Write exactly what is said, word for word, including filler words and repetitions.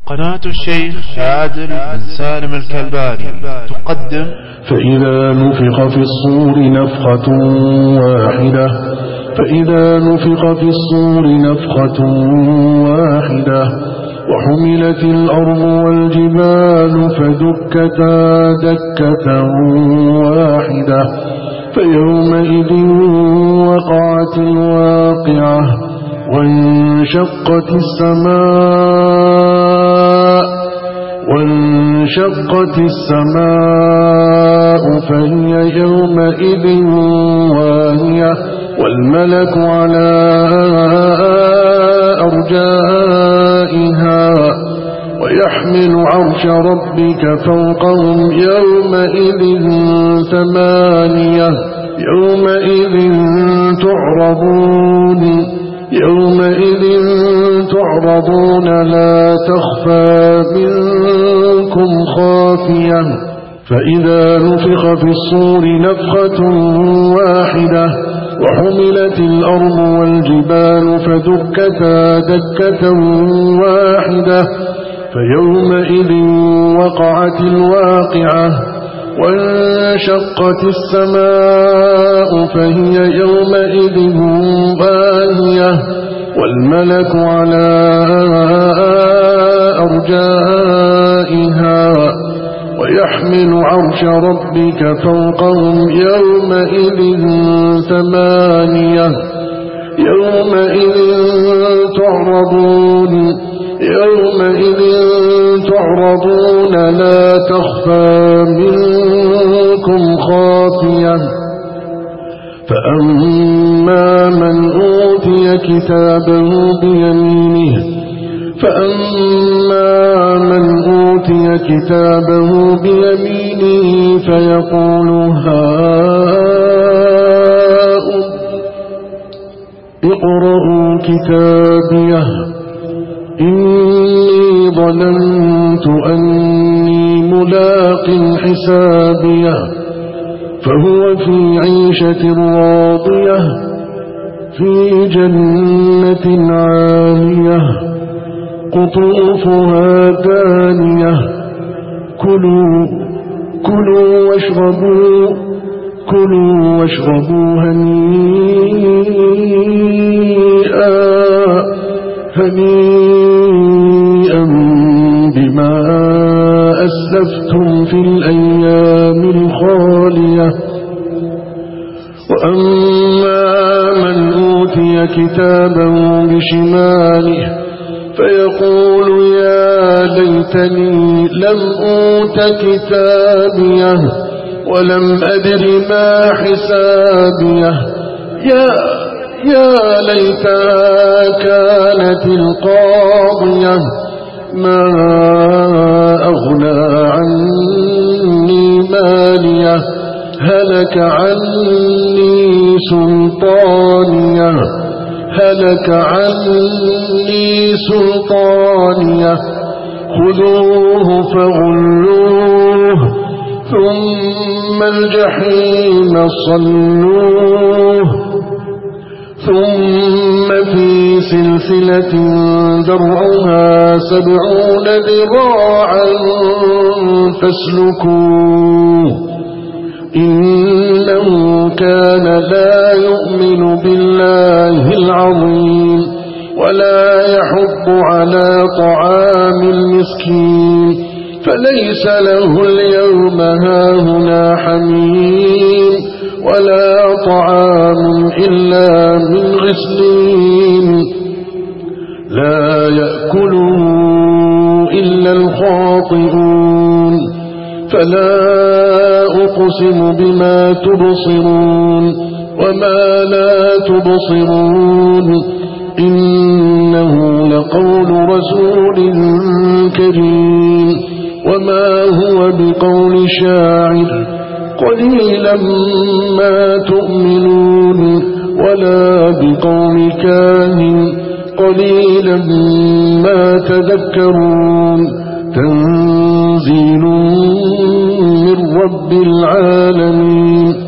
قناة الشيخ عادل بن سالم الكلباني تقدم فإذا نفخ في الصور نفخة واحدة فإذا نفخ في الصور نفخة واحدة وحملت الأرض والجبال فدكتا دكة واحدة فيومئذ وقعت الواقعة وانشقت السماء وانشقت السماء فهي يومئذ واهية والملك على أرجائها ويحمل عرش ربك فوقهم يومئذ ثمانية يومئذ تعرضون يومئذ تعرضون لا تخفى منكم خافية فإذا نفخ في الصور نفخة واحدة وحملت الأرض والجبال فدكتا دكة واحدة فيومئذ وقعت الواقعة وانشقت السماء فهي يومئذ واهية والملك على أرجائها ويحمل عرش ربك فوقهم يومئذ ثمانية يومئذ تعرضون يومئذ تعرضون لا تخفى منكم خافية فأما من أوتي كتابه بيمينه فأما من أوتي كتابه بيمينه فيقول هاؤم اقرءوا كتابيه إني ظننت أني ملاق حسابيه فهو في عيشة راضية في جنة عالية قطوفها دانية كلوا كلوا واشربوا كلوا واشربوا هنيئا هنيئا بما أسلفتم في الأيام الخالية وأما من أوتي كتابه بشماله فيقول يا ليتني لم أوت كتابيه ولم أدر ما حسابيه يا يا ليتها كانت القاضية ما أغنى عني ماليه هلك عني سلطانيه هلك عني سلطانيه خذوه فغلوه ثم الجحيم صلوه ثم في سلسلة ذرعها سبعون ذراعا فاسلكوه إنه كان لا يؤمن بالله العظيم ولا يحض على طعام المسكين فليس له اليوم هاهنا حميم ولا طعام إلا من غسلين لا يأكله إلا الخاطئون فلا أقسم بما تبصرون وما لا تبصرون إنه لقول رسول كريم وما هو بقول شاعر قليلا ما تؤمنون ولا بقول كاهن قليلا ما تذكرون تنزيل من رب العالمين